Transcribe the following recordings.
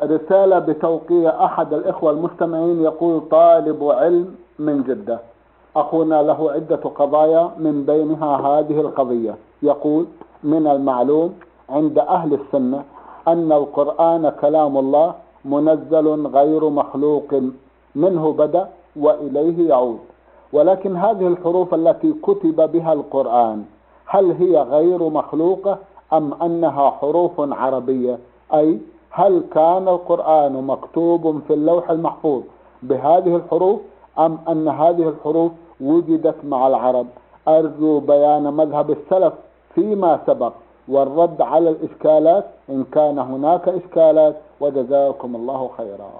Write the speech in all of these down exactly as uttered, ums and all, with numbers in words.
رسالة بتوقيع أحد الإخوة المستمعين، يقول طالب علم من جدة: أخونا له عدة قضايا من بينها هذه القضية. يقول: من المعلوم عند أهل السنة أن القرآن كلام الله منزل غير مخلوق، منه بدأ وإليه يعود، ولكن هذه الحروف التي كتب بها القرآن هل هي غير مخلوقة أم أنها حروف عربية؟ أي هل كان القرآن مكتوب في اللوح المحفوظ بهذه الحروف أم أن هذه الحروف وجدت مع العرب؟ أرجو بيان مذهب السلف فيما سبق والرد على الإشكالات إن كان هناك إشكالات، وجزاكم الله خيرا.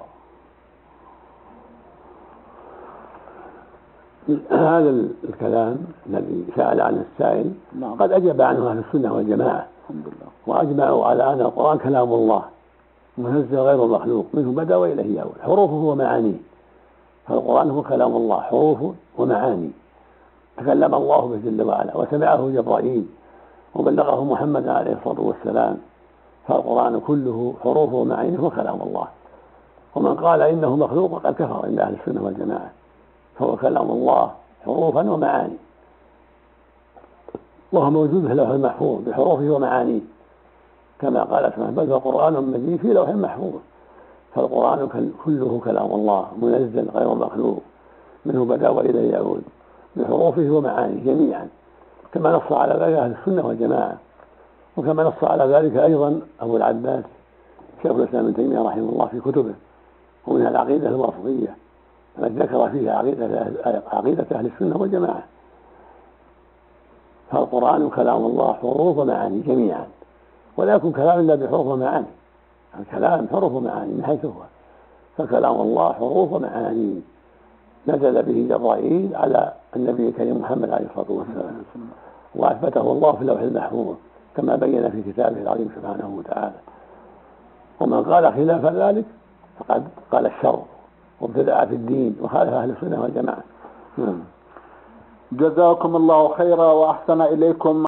هذا الكلام الذي سأل عنه السائل نعم. قد أجاب عنه أهل السنة والجماعة الحمد لله، وأجمعوا على أن القرآن كلام الله منزل غير مخلوق، منه بدأ وإليه يعود، حروفه ومعانيه. فالقرآن هو كلام الله حروفه ومعاني، تكلم الله به جل وعلا وسمعه جبرائيل وبلغه محمد عليه الصلاة والسلام. فالقرآن كله حروفه ومعانيه وكلام الله، ومن قال إنه مخلوق قد كفر عند أهل السنة والجماعة، فهو كلام الله حروفا ومعاني، وهو موجود في اللوح المحفوظ بحروفه ومعانيه كما قال سبحانه: بل هو قرآن مجيد في لوح محفوظ. فالقرآن كله كلام الله منزل غير مخلوق، منه بدأ وإليه يعود، بحروفه ومعانيه جميعا، كما نص على ذلك أهل السنة والجماعة، وكما نص على ذلك أيضا أبو العباس شيخ الإسلام ابن تيمية رحمه الله في كتبه، ومنها العقيدة الواسطية التي ذكر فيها عقيدة عقيدة أهل السنة والجماعة. فالقرآن كلام الله حروف ومعاني جميعا، ولا يكون كلام إلا بحروف ومعاني، الكلام حروف ومعاني من حيث هو، فكلام الله حروف ومعاني نزل به جبرائيل على النبي الكريم محمد عليه الصلاة والسلام، وأثبته الله في اللوح المحفوظ كما بين في كتابه العظيم سبحانه وتعالى. ومن قال خلاف ذلك فقد قال الشر وابتدع في الدين وخالف أهل السنة والجماعة. جزاكم الله خيرا وأحسن إليكم.